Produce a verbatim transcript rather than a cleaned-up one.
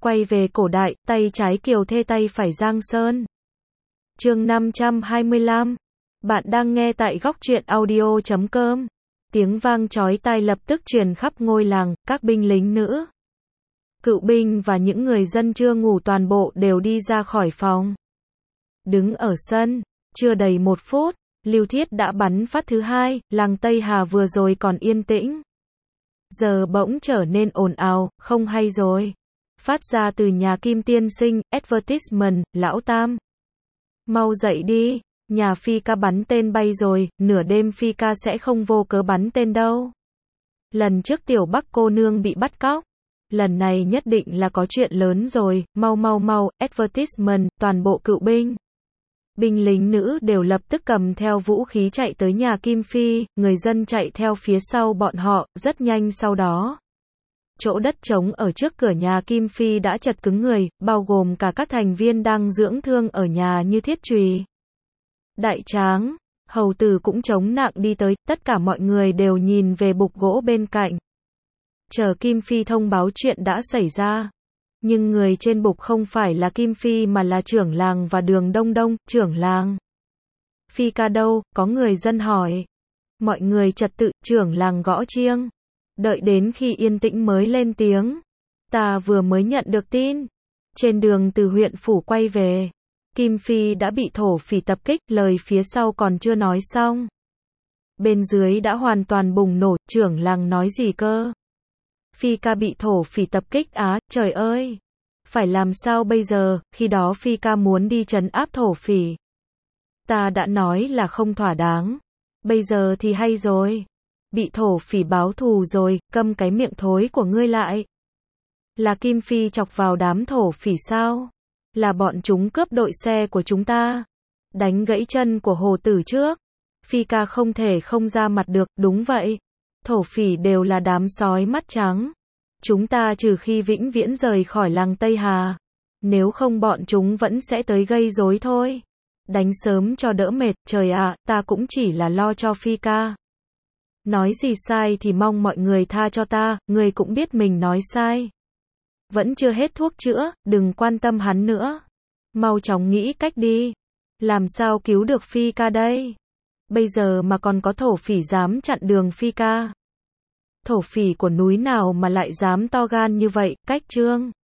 Quay về cổ đại, tay trái Kiều Thê tay phải Giang Sơn. Chương năm trăm hai mươi lăm. Bạn đang nghe tại góc truyện audio chấm com. Tiếng vang chói tai lập tức truyền khắp ngôi làng, các binh lính nữ, cựu binh và những người dân chưa ngủ toàn bộ đều đi ra khỏi phòng. Đứng ở sân, chưa đầy một phút, Lưu Thiết đã bắn phát thứ hai, làng Tây Hà vừa rồi còn yên tĩnh. Giờ bỗng trở nên ồn ào, không hay rồi. Phát ra từ nhà Kim tiên sinh, advertisement, lão Tam. Mau dậy đi, nhà Phi ca bắn tên bay rồi, nửa đêm Phi ca sẽ không vô cớ bắn tên đâu. Lần trước tiểu Bắc cô nương bị bắt cóc. Lần này nhất định là có chuyện lớn rồi, mau mau mau, advertisement, toàn bộ cựu binh. Binh lính nữ đều lập tức cầm theo vũ khí chạy tới nhà Kim Phi, người dân chạy theo phía sau bọn họ, rất nhanh sau đó. Chỗ đất trống ở trước cửa nhà Kim Phi đã chật cứng người, bao gồm cả các thành viên đang dưỡng thương ở nhà như Thiết Trùy, Đại Tráng, Hầu Tử cũng chống nặng đi tới, tất cả mọi người đều nhìn về bục gỗ bên cạnh. Chờ Kim Phi thông báo chuyện đã xảy ra. Nhưng người trên bục không phải là Kim Phi mà là trưởng làng và Đường Đông Đông, trưởng làng. Phi ca đâu, có người dân hỏi. Mọi người trật tự, trưởng làng gõ chiêng. Đợi đến khi yên tĩnh mới lên tiếng. Ta vừa mới nhận được tin. Trên đường từ huyện phủ quay về, Kim Phi đã bị thổ phỉ tập kích, lời phía sau còn chưa nói xong. Bên dưới đã hoàn toàn bùng nổ, trưởng làng nói gì cơ? Phi ca bị thổ phỉ tập kích á, trời ơi! Phải làm sao bây giờ, khi đó Phi ca muốn đi trấn áp thổ phỉ. Ta đã nói là không thỏa đáng. Bây giờ thì hay rồi. Bị thổ phỉ báo thù rồi, câm cái miệng thối của ngươi lại. Là Kim Phi chọc vào đám thổ phỉ sao? Là bọn chúng cướp đội xe của chúng ta. Đánh gãy chân của Hồ Tử trước. Phi ca không thể không ra mặt được, đúng vậy. Thổ phỉ đều là đám sói mắt trắng. Chúng ta trừ khi vĩnh viễn rời khỏi làng Tây Hà. Nếu không bọn chúng vẫn sẽ tới gây rối thôi. Đánh sớm cho đỡ mệt, trời ạ, ta cũng chỉ là lo cho Phi ca. Nói gì sai thì mong mọi người tha cho ta, người cũng biết mình nói sai. Vẫn chưa hết thuốc chữa, đừng quan tâm hắn nữa. Mau chóng nghĩ cách đi. Làm sao cứu được Phi ca đây? Bây giờ mà còn có thổ phỉ dám chặn đường Phi ca. Thổ phỉ của núi nào mà lại dám to gan như vậy, cách trương.